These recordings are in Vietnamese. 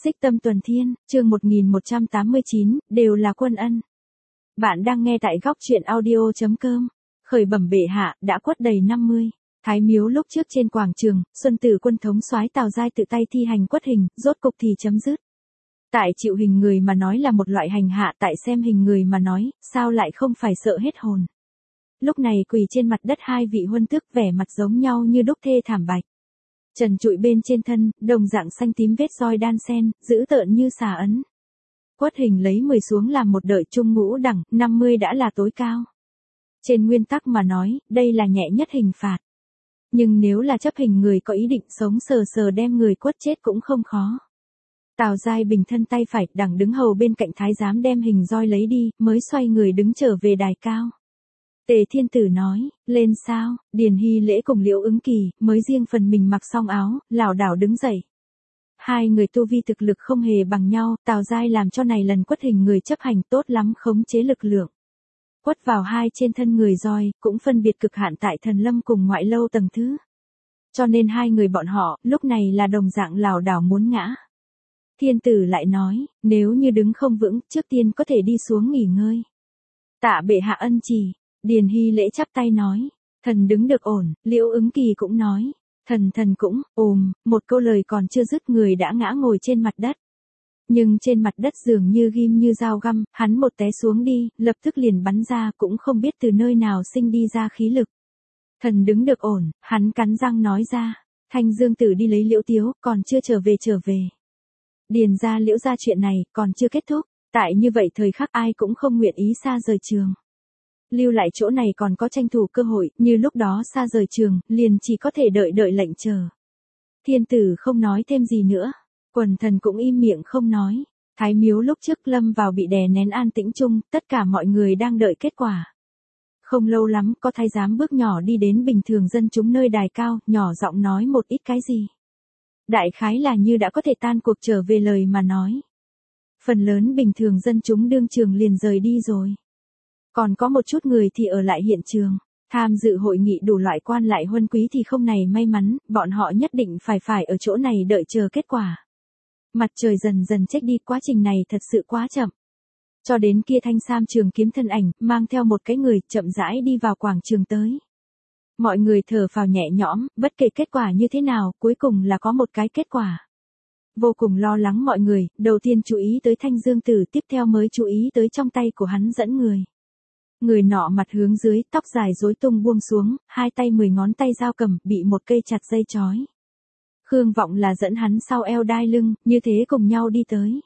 Xích Tâm Tuần Thiên, chương 1189, đều là quân ân. Bạn đang nghe tại góc truyện audio.com. Khởi bẩm bệ hạ, đã quất đầy 50. Thái Miếu lúc trước trên quảng trường, Xuân Tử quân thống soái Tào Giai tự tay thi hành quất hình, rốt cục thì chấm dứt. Tại chịu hình người mà nói là một loại hành hạ, tại xem hình người mà nói, sao lại không phải sợ hết hồn. Lúc này quỳ trên mặt đất hai vị huân tước vẻ mặt giống nhau như đúc thê thảm bạch. Trần trụi bên trên thân, đồng dạng xanh tím vết roi đan sen, dữ tợn như xà ấn. Quất hình lấy 10 xuống làm một đợi trung ngũ đẳng, 50 đã là tối cao. Trên nguyên tắc mà nói, đây là nhẹ nhất hình phạt. Nhưng nếu là chấp hình người có ý định sống sờ sờ đem người quất chết cũng không khó. Tào Giai bình thân tay phải đằng đứng hầu bên cạnh thái giám đem hình roi lấy đi, mới xoay người đứng trở về đài cao. Tề Thiên Tử nói, lên sao, Điền Hy Lễ cùng Liễu Ứng Kỳ, mới riêng phần mình mặc xong áo, lảo đảo đứng dậy. Hai người tu vi thực lực không hề bằng nhau, Tào Giai làm cho này lần quất hình người chấp hành tốt lắm khống chế lực lượng. Quất vào hai trên thân người roi, cũng phân biệt cực hạn tại thần lâm cùng ngoại lâu tầng thứ. Cho nên hai người bọn họ, lúc này là đồng dạng lảo đảo muốn ngã. Thiên Tử lại nói, nếu như đứng không vững, trước tiên có thể đi xuống nghỉ ngơi. Tạ bệ hạ ân chỉ. Điền Hy Lễ chắp tay nói, thần đứng được ổn, Liễu Ứng Kỳ cũng nói, thần cũng, một câu lời còn chưa dứt người đã ngã ngồi trên mặt đất. Nhưng trên mặt đất dường như ghim như dao găm, hắn một té xuống đi, lập tức liền bắn ra cũng không biết từ nơi nào sinh đi ra khí lực. Thần đứng được ổn, hắn cắn răng nói ra, Thanh Dương Tử đi lấy Liễu Tiếu, còn chưa trở về. Điền ra Liễu ra chuyện này, còn chưa kết thúc, tại như vậy thời khắc ai cũng không nguyện ý xa rời trường. Lưu lại chỗ này còn có tranh thủ cơ hội, như lúc đó xa rời trường, liền chỉ có thể đợi lệnh chờ. Thiên Tử không nói thêm gì nữa, quần thần cũng im miệng không nói. Thái Miếu lúc trước lâm vào bị đè nén an tĩnh chung, tất cả mọi người đang đợi kết quả. Không lâu lắm, có thái giám bước nhỏ đi đến bình thường dân chúng nơi đài cao, nhỏ giọng nói một ít cái gì. Đại khái là như đã có thể tan cuộc trở về lời mà nói. Phần lớn bình thường dân chúng đương trường liền rời đi rồi. Còn có một chút người thì ở lại hiện trường, tham dự hội nghị đủ loại quan lại huân quý thì không này may mắn, bọn họ nhất định phải ở chỗ này đợi chờ kết quả. Mặt trời dần dần chếch đi, quá trình này thật sự quá chậm. Cho đến kia thanh sam trường kiếm thân ảnh, mang theo một cái người, chậm rãi đi vào quảng trường tới. Mọi người thở phào nhẹ nhõm, bất kể kết quả như thế nào, cuối cùng là có một cái kết quả. Vô cùng lo lắng mọi người, đầu tiên chú ý tới Thanh Dương Tử, tiếp theo mới chú ý tới trong tay của hắn dẫn người. Người nọ mặt hướng dưới, tóc dài rối tung buông xuống, hai tay 10 ngón tay dao cầm, bị một cây chặt dây trói. Khương Vọng là dẫn hắn sau eo đai lưng, như thế cùng nhau đi tới.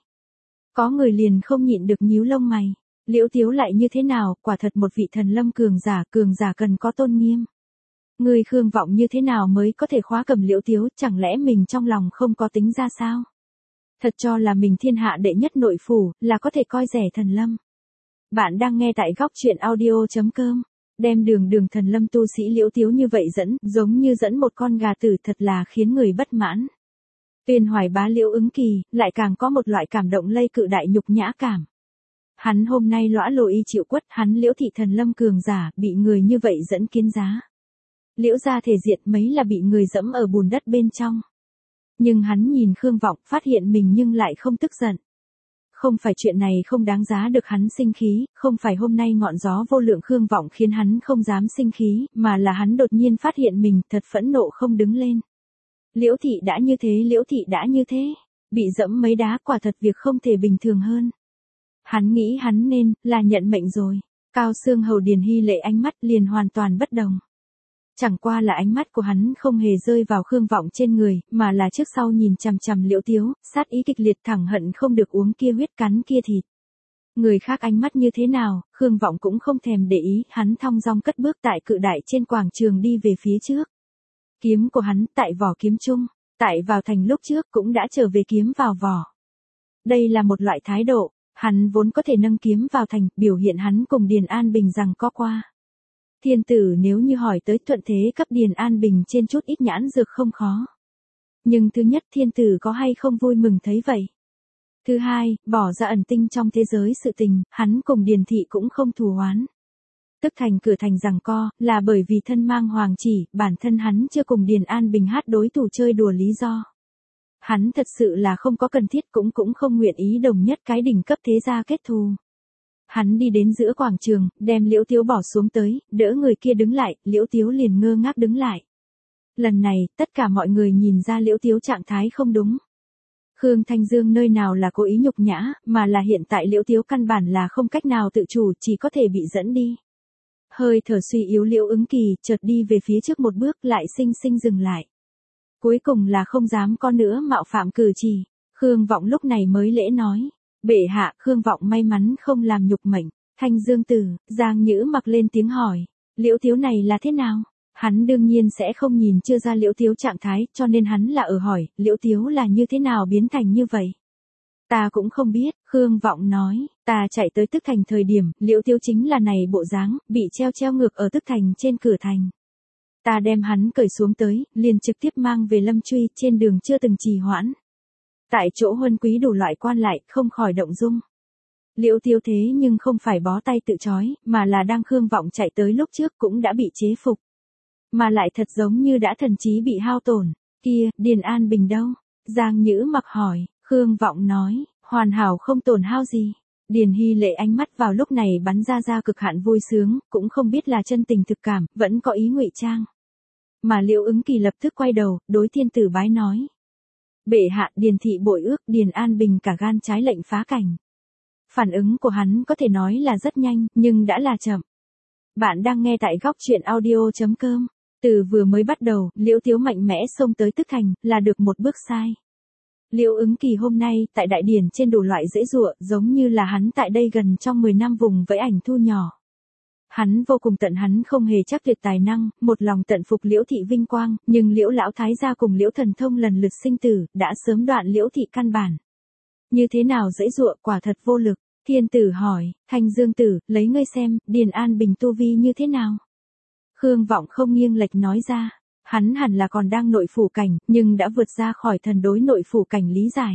Có người liền không nhịn được nhíu lông mày. Liễu Tiếu lại như thế nào, quả thật một vị thần lâm cường giả cần có tôn nghiêm. Người Khương Vọng như thế nào mới có thể khóa cầm Liễu Tiếu, chẳng lẽ mình trong lòng không có tính ra sao? Thật cho là mình thiên hạ đệ nhất nội phủ, là có thể coi rẻ thần lâm. Bạn đang nghe tại góc truyện audio.com. Đem đường thần lâm tu sĩ Liễu Tiếu như vậy dẫn, giống như dẫn một con gà tử, thật là khiến người bất mãn. Viên Hoài Bá Liễu Ứng Kỳ, lại càng có một loại cảm động lây cự đại nhục nhã cảm. Hắn hôm nay lõa lồ y chịu quất, hắn Liễu thị thần lâm cường giả, bị người như vậy dẫn kiến giá. Liễu gia thể diện mấy là bị người dẫm ở bùn đất bên trong. Nhưng hắn nhìn Khương Vọng, phát hiện mình nhưng lại không tức giận. Không phải chuyện này không đáng giá được hắn sinh khí, không phải hôm nay ngọn gió vô lượng Khương Vọng khiến hắn không dám sinh khí, mà là hắn đột nhiên phát hiện mình thật phẫn nộ không đứng lên. Liễu thị đã như thế, bị dẫm mấy đá, quả thật việc không thể bình thường hơn. Hắn nghĩ hắn nên là nhận mệnh rồi. Cao Xương Hầu Điền Hy Lễ ánh mắt liền hoàn toàn bất đồng. Chẳng qua là ánh mắt của hắn không hề rơi vào Khương Vọng trên người, mà là trước sau nhìn chằm chằm Liễu Tiếu, sát ý kịch liệt, thẳng hận không được uống kia huyết cắn kia thịt. Người khác ánh mắt như thế nào, Khương Vọng cũng không thèm để ý, hắn thong dong cất bước tại cự đại trên quảng trường đi về phía trước. Kiếm của hắn tại vỏ kiếm chung, tại vào thành lúc trước cũng đã trở về kiếm vào vỏ. Đây là một loại thái độ, hắn vốn có thể nâng kiếm vào thành, biểu hiện hắn cùng Điền An Bình rằng có qua. Thiên Tử nếu như hỏi tới thuận thế cấp Điền An Bình trên chút ít nhãn dược không khó. Nhưng thứ nhất, Thiên Tử có hay không vui mừng thấy vậy. Thứ hai, bỏ ra ẩn tinh trong thế giới sự tình, hắn cùng Điền thị cũng không thù oán. Tức thành cửa thành giằng co, là bởi vì thân mang hoàng chỉ, bản thân hắn chưa cùng Điền An Bình hát đối thủ chơi đùa lý do. Hắn thật sự là không có cần thiết cũng không nguyện ý đồng nhất cái đỉnh cấp thế gia kết thù. Hắn đi đến giữa quảng trường, đem Liễu Tiếu bỏ xuống tới, đỡ người kia đứng lại, Liễu Tiếu liền ngơ ngác đứng lại. Lần này, tất cả mọi người nhìn ra Liễu Tiếu trạng thái không đúng. Khương Thanh Dương nơi nào là cố ý nhục nhã, mà là hiện tại Liễu Tiếu căn bản là không cách nào tự chủ, chỉ có thể bị dẫn đi. Hơi thở suy yếu Liễu Ứng Kỳ, chợt đi về phía trước một bước lại sinh sinh dừng lại. Cuối cùng là không dám có nữa mạo phạm cử chỉ. Khương Vọng lúc này mới lễ nói. Bệ hạ, Khương Vọng may mắn không làm nhục mệnh. Thanh Dương Tử, Giang Nhữ mặc lên tiếng hỏi. Liễu Tiếu này là thế nào? Hắn đương nhiên sẽ không nhìn chưa ra Liễu Tiếu trạng thái, cho nên hắn là ở hỏi, Liễu Tiếu là như thế nào biến thành như vậy? Ta cũng không biết, Khương Vọng nói, ta chạy tới Tức Thành thời điểm, Liễu Tiếu chính là này bộ dáng, bị treo ngược ở Tức Thành trên cửa thành. Ta đem hắn cởi xuống tới, liền trực tiếp mang về Lâm Truy, trên đường chưa từng trì hoãn. Tại chỗ huân quý đủ loại quan lại, không khỏi động dung. Liễu Tiếu thế nhưng không phải bó tay tự trói, mà là đang Khương Vọng chạy tới lúc trước cũng đã bị chế phục. Mà lại thật giống như đã thần trí bị hao tổn. Kia, Điền An Bình đâu? Giang Nhữ mặc hỏi, Khương Vọng nói, hoàn hảo không tổn hao gì. Điền Hy Lệ ánh mắt vào lúc này bắn ra cực hạn vui sướng, cũng không biết là chân tình thực cảm, vẫn có ý ngụy trang. Mà Liễu Ứng Kỳ lập tức quay đầu, đối thiên tử bái nói. Bệ hạ, Điền thị bội ước, Điền An Bình cả gan trái lệnh phá cảnh. Phản ứng của hắn có thể nói là rất nhanh, nhưng đã là chậm. Bạn đang nghe tại góc truyện audio.com. Từ vừa mới bắt đầu, Liễu Tiếu mạnh mẽ xông tới Tức Thành, là được một bước sai. Liễu Ứng Kỳ hôm nay, tại đại điển trên đủ loại dễ dụa, giống như là hắn tại đây gần trong 10 năm vùng với ảnh thu nhỏ. Hắn vô cùng tận hắn không hề chắc tuyệt tài năng, một lòng tận phục Liễu thị vinh quang, nhưng Liễu lão thái gia cùng Liễu thần thông lần lượt sinh tử, đã sớm đoạn Liễu thị căn bản. Như thế nào dễ dụa, quả thật vô lực. Thiên tử hỏi, Thanh Dương Tử, lấy ngươi xem, Điền An Bình tu vi như thế nào? Khương Vọng không nghiêng lệch nói ra, hắn hẳn là còn đang nội phủ cảnh, nhưng đã vượt ra khỏi thần đối nội phủ cảnh lý giải.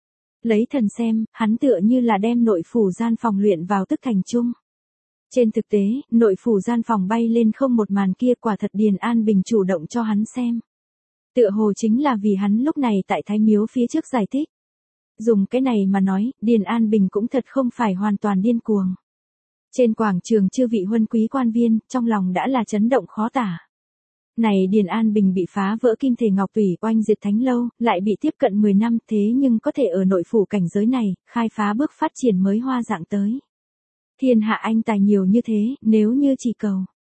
Lấy thần xem, hắn tựa như là đem nội phủ gian phòng luyện vào Tức Thành chung. Trên thực tế, nội phủ gian phòng bay lên không một màn kia quả thật Điền An Bình chủ động cho hắn xem. Tựa hồ chính là vì hắn lúc này tại Thái Miếu phía trước giải thích. Dùng cái này mà nói, Điền An Bình cũng thật không phải hoàn toàn điên cuồng. Trên quảng trường chư vị huân quý quan viên, trong lòng đã là chấn động khó tả. Này Điền An Bình bị phá vỡ kim thể ngọc tủy oanh diệt thánh lâu, lại bị tiếp cận 10 năm thế nhưng có thể ở nội phủ cảnh giới này, khai phá bước phát triển mới hoa dạng tới. Thiên hạ anh tài nhiều như thế, nếu như chỉ cầu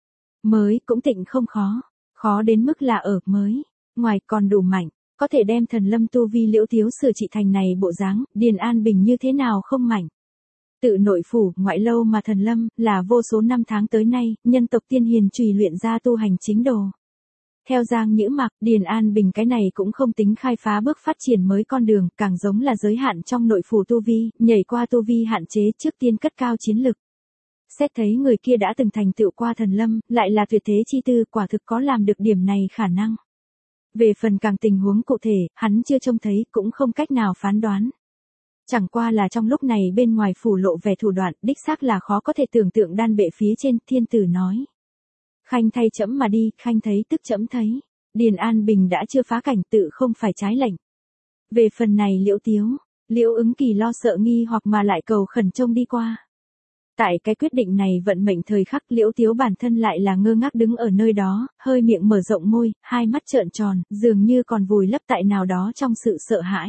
mới cũng tịnh không khó, khó đến mức là ở mới, ngoài còn đủ mạnh, có thể đem thần lâm tu vi Liễu Tiếu sửa trị thành này bộ dáng, Điền An Bình như thế nào không mạnh. Tự nội phủ, ngoại lâu mà thần lâm, là vô số năm tháng tới nay, nhân tộc tiên hiền trùy luyện ra tu hành chính đồ. Theo Giang Nhữ Mặc, Điền An Bình cái này cũng không tính khai phá bước phát triển mới con đường, càng giống là giới hạn trong nội phủ tu vi, nhảy qua tu vi hạn chế trước tiên cất cao chiến lực. Xét thấy người kia đã từng thành tựu qua thần lâm, lại là tuyệt thế chi tư, quả thực có làm được điểm này khả năng. Về phần càng tình huống cụ thể, hắn chưa trông thấy, cũng không cách nào phán đoán. Chẳng qua là trong lúc này bên ngoài phủ lộ vẻ thủ đoạn, đích xác là khó có thể tưởng tượng đan bệ phía trên, thiên tử nói. Khanh thay trẫm mà đi, khanh thấy tức trẫm thấy. Điền An Bình đã chưa phá cảnh tự không phải trái lệnh. Về phần này Liễu Tiếu, Liễu Ứng Kỳ lo sợ nghi hoặc mà lại cầu khẩn trông đi qua. Tại cái quyết định này vận mệnh thời khắc Liễu Tiếu bản thân lại là ngơ ngác đứng ở nơi đó, hơi miệng mở rộng môi, hai mắt trợn tròn, dường như còn vùi lấp tại nào đó trong sự sợ hãi.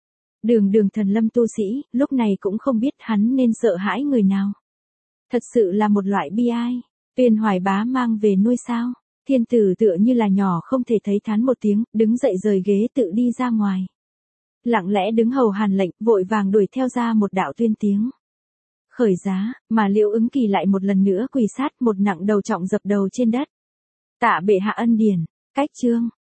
Đường thần lâm tu sĩ, lúc này cũng không biết hắn nên sợ hãi người nào. Thật sự là một loại bi ai. Viên Hoài Bá mang về nuôi sao. Thiên tử tựa như là nhỏ không thể thấy thán một tiếng, đứng dậy rời ghế tự đi ra ngoài. Lặng lẽ đứng hầu hàn lệnh, vội vàng đuổi theo ra một đạo tuyên tiếng. Khởi giá, mà Liễu Ứng Kỳ lại một lần nữa quỳ sát, một nặng đầu trọng dập đầu trên đất. Tạ bệ hạ ân điển, cách chương.